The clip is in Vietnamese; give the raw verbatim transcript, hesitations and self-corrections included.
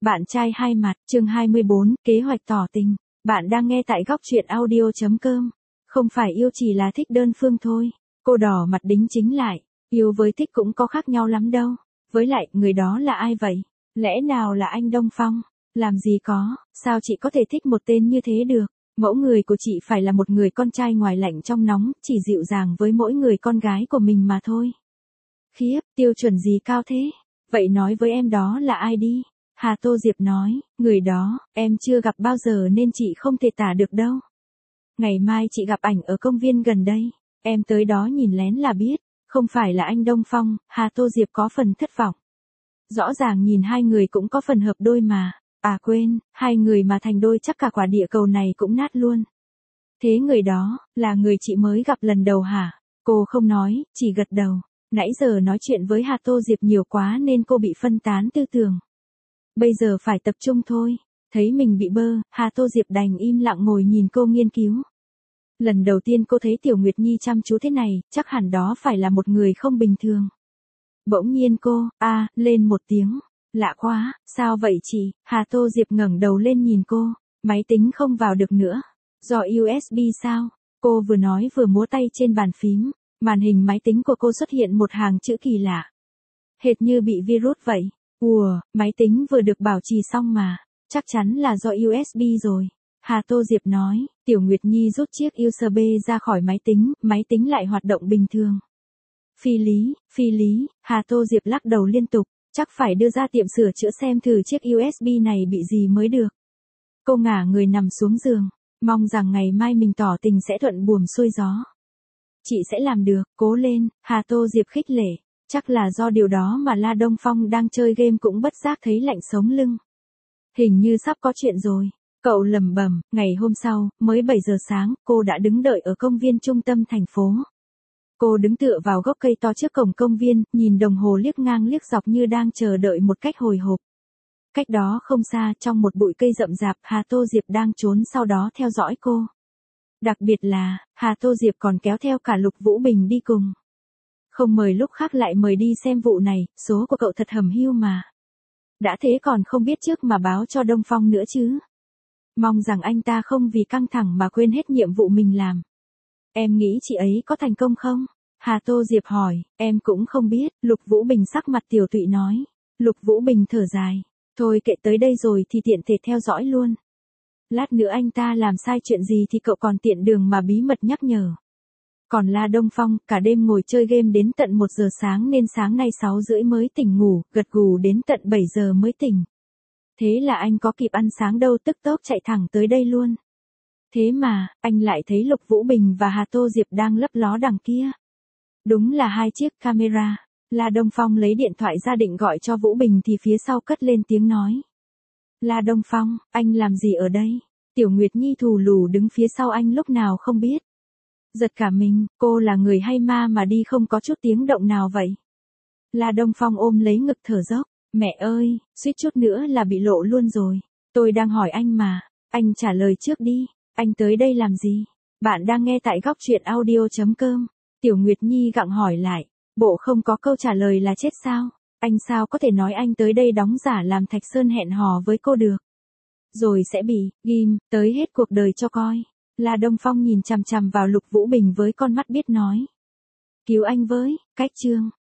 Bạn trai hai mặt, chương hai mươi bốn, kế hoạch tỏ tình. Bạn đang nghe tại góc truyện audio chấm com. Không phải yêu chỉ là thích đơn phương thôi. Cô đỏ mặt đính chính lại. Yêu với thích cũng có khác nhau lắm đâu. Với lại, người đó là ai vậy? Lẽ nào là anh Đông Phong? Làm gì có, sao chị có thể thích một tên như thế được? Mẫu người của chị phải là một người con trai ngoài lạnh trong nóng, chỉ dịu dàng với mỗi người con gái của mình mà thôi. Khiếp, tiêu chuẩn gì cao thế? Vậy nói với em đó là ai đi? Hà Tô Diệp nói, người đó, em chưa gặp bao giờ nên chị không thể tả được đâu. Ngày mai chị gặp ảnh ở công viên gần đây, em tới đó nhìn lén là biết, không phải là anh Đông Phong. Hà Tô Diệp có phần thất vọng. Rõ ràng nhìn hai người cũng có phần hợp đôi mà, à quên, hai người mà thành đôi chắc cả quả địa cầu này cũng nát luôn. Thế người đó, là người chị mới gặp lần đầu hả? Cô không nói, chỉ gật đầu. Nãy giờ nói chuyện với Hà Tô Diệp nhiều quá nên cô bị phân tán tư tưởng. Bây giờ phải tập trung thôi. Thấy mình bị bơ, Hà Tô Diệp đành im lặng ngồi nhìn cô nghiên cứu. Lần đầu tiên cô thấy Tiểu Nguyệt Nhi chăm chú thế này, chắc hẳn đó phải là một người không bình thường. Bỗng nhiên cô, a, à, lên một tiếng. Lạ quá, sao vậy chị? Hà Tô Diệp ngẩng đầu lên nhìn cô. Máy tính không vào được nữa. Do u ét bê sao? Cô vừa nói vừa múa tay trên bàn phím. Màn hình máy tính của cô xuất hiện một hàng chữ kỳ lạ. Hệt như bị virus vậy. Ùa, máy tính vừa được bảo trì xong mà. Chắc chắn là do u ét bê rồi. Hà Tô Diệp nói, Tiểu Nguyệt Nhi rút chiếc u ét bê ra khỏi máy tính, máy tính lại hoạt động bình thường. Phi lý, phi lý, Hà Tô Diệp lắc đầu liên tục, chắc phải đưa ra tiệm sửa chữa xem thử chiếc u ét bê này bị gì mới được. Cô ngả người nằm xuống giường, mong rằng ngày mai mình tỏ tình sẽ thuận buồm xuôi gió. Chị sẽ làm được, cố lên, Hà Tô Diệp khích lệ. Chắc là do điều đó mà La Đông Phong đang chơi game cũng bất giác thấy lạnh sống lưng. Hình như sắp có chuyện rồi. Cậu lẩm bẩm. Ngày hôm sau, mới bảy giờ sáng, cô đã đứng đợi ở công viên trung tâm thành phố. Cô đứng tựa vào gốc cây to trước cổng công viên, nhìn đồng hồ liếc ngang liếc dọc như đang chờ đợi một cách hồi hộp. Cách đó không xa, trong một bụi cây rậm rạp, Hà Tô Diệp đang trốn sau đó theo dõi cô. Đặc biệt là, Hà Tô Diệp còn kéo theo cả Lục Vũ Bình đi cùng. Không mời lúc khác lại mời đi xem vụ này, số của cậu thật hầm hiu mà. Đã thế còn không biết trước mà báo cho Đông Phong nữa chứ. Mong rằng anh ta không vì căng thẳng mà quên hết nhiệm vụ mình làm. Em nghĩ chị ấy có thành công không? Hà Tô Diệp hỏi, em cũng không biết, Lục Vũ Bình sắc mặt tiều tụy nói. Lục Vũ Bình thở dài, thôi kệ tới đây rồi thì tiện thể theo dõi luôn. Lát nữa anh ta làm sai chuyện gì thì cậu còn tiện đường mà bí mật nhắc nhở. Còn La Đông Phong, cả đêm ngồi chơi game đến tận một giờ sáng nên sáng nay sáu rưỡi mới tỉnh ngủ, gật gù đến tận bảy giờ mới tỉnh. Thế là anh có kịp ăn sáng đâu, tức tốc chạy thẳng tới đây luôn. Thế mà, anh lại thấy Lục Vũ Bình và Hà Tô Diệp đang lấp ló đằng kia. Đúng là hai chiếc camera. La Đông Phong lấy điện thoại ra định gọi cho Vũ Bình thì phía sau cất lên tiếng nói. La Đông Phong, anh làm gì ở đây? Tiểu Nguyệt Nhi thù lù đứng phía sau anh lúc nào không biết. Giật cả mình, cô là người hay ma mà đi không có chút tiếng động nào vậy? La Đông Phong ôm lấy ngực thở dốc. Mẹ ơi, suýt chút nữa là bị lộ luôn rồi. Tôi đang hỏi anh mà, anh trả lời trước đi. Anh tới đây làm gì? Bạn đang nghe tại góc truyện audio chấm com. Tiểu Nguyệt Nhi gặng hỏi lại. Bộ không có câu trả lời là chết sao? Anh sao có thể nói anh tới đây đóng giả làm Thạch Sơn hẹn hò với cô được? Rồi sẽ bị, ghim, tới hết cuộc đời cho coi. La Đông Phong nhìn chằm chằm vào Lục Vũ Bình với con mắt biết nói. Cứu anh với, cách chương.